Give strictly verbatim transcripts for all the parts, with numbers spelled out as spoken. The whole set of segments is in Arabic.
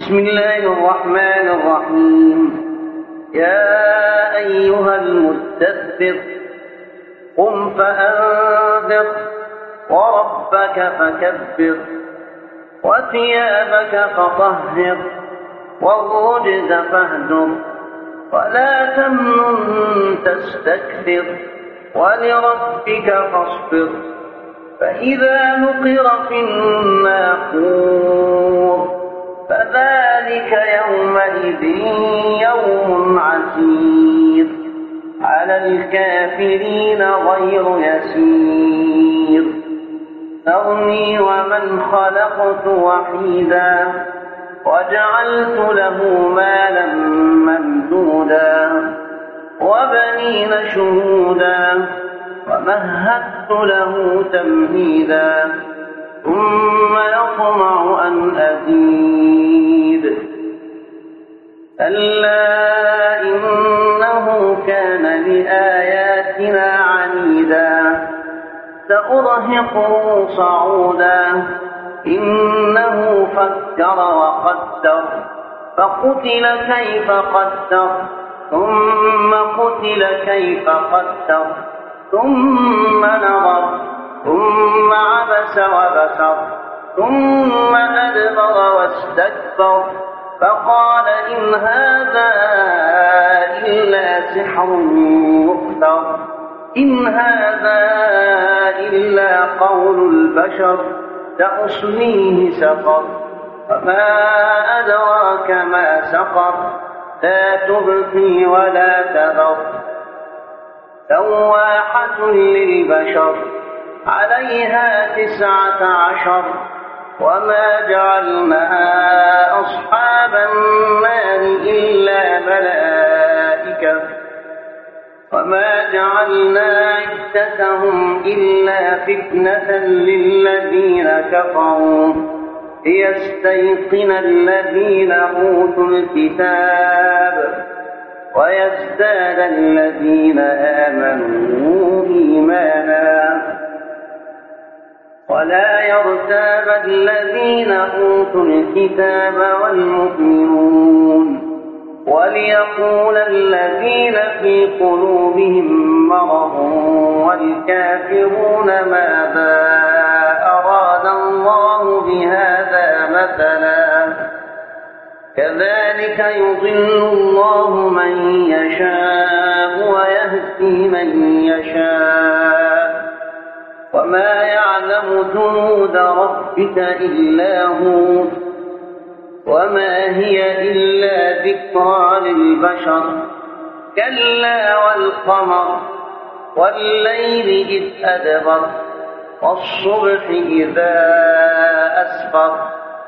بسم الله الرحمن الرحيم. يا أيها المدثر قم فأنذر وربك فكبر وثيابك فطهر والرجز فاهجر ولا تمنن تستكثر ولربك فاصبر فإذا نقر في الناقور فذلك يومئذ يوم عسير على الكافرين غير يسير ذرني ومن خلقت وحيدا وجعلت له مالا ممدودا وبنين شهودا ومهدت له تمهيدا ثم يطمع أن أزيد كلا إنه كان لآياتنا عنيدا سأرهقه صعودا إنه فكر وقدر فقتل كيف قدر ثم قتل كيف قدر ثم نظر ثم عبس وبسر ثم أدبر واستكبر فقال إن هذا إلا سحر يؤثر إن هذا إلا قول البشر سأصليه سقر وما أدراك ما سقر لا تبقي ولا تذر لواحة للبشر عليها تسعة عشر وما جعلنا أصحاب النار إلا ملائكة وما جعلنا عدتهم إلا فتنة للذين كفروا ليستيقن الذين أوتوا الكتاب ويزداد الذين آمنوا إيمانا ولا يرتاب الذين أوتوا الكتاب والمؤمنون وليقول الذين في قلوبهم مرض والكافرون ماذا أراد الله بهذا مثلا كذلك يضل الله من يشاء ويهدي من يشاء وما يعلم جنود ربك إلا هو وما هي إلا ذكرى للبشر كلا والقمر والليل إذ أدبر والصبح إذا أسفر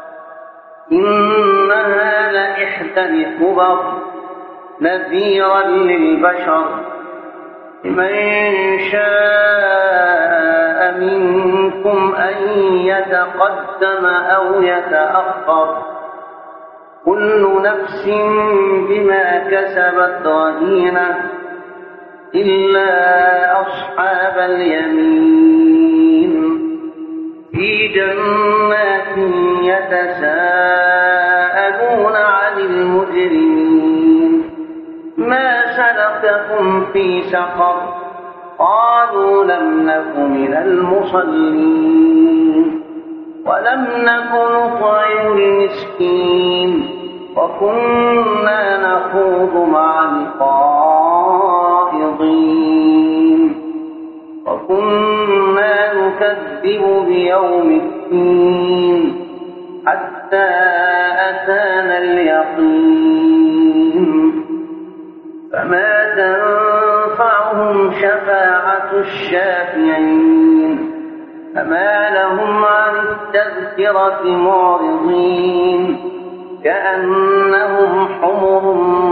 إنها لإحدى الكبر نذيرا للبشر لمن شاء منكم أن يتقدم أو يتأخر كل نفس بما كسبت رهينة إلا أصحاب اليمين في جنات يتساءلون عن المجرمين ما سلككم في سقر قالوا لم نك من المصلين ولم نك نطعم المسكين وكنا نخوض مع الخائضين وكنا نكذب بيوم الدين حتى أتانا اليقين فما تنفعهم شفاعة الشافعين فما لهم عن التذكرة معرضين كأنهم حمر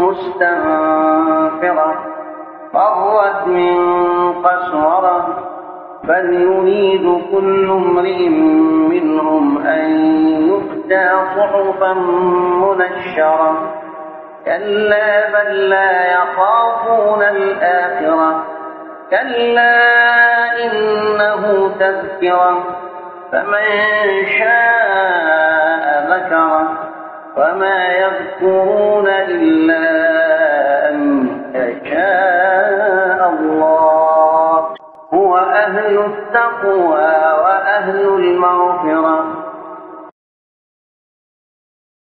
مستنفرة فرت من قسورة بل يريد كل امرئ منهم أن يؤتى صحفا منشرة كلا بل لا يخافون الآخرة كلا إنه تذكرة فمن شاء ذكره وما يذكرون إلا أن يشاء الله. هو أهل التقوى وأهل المغفرة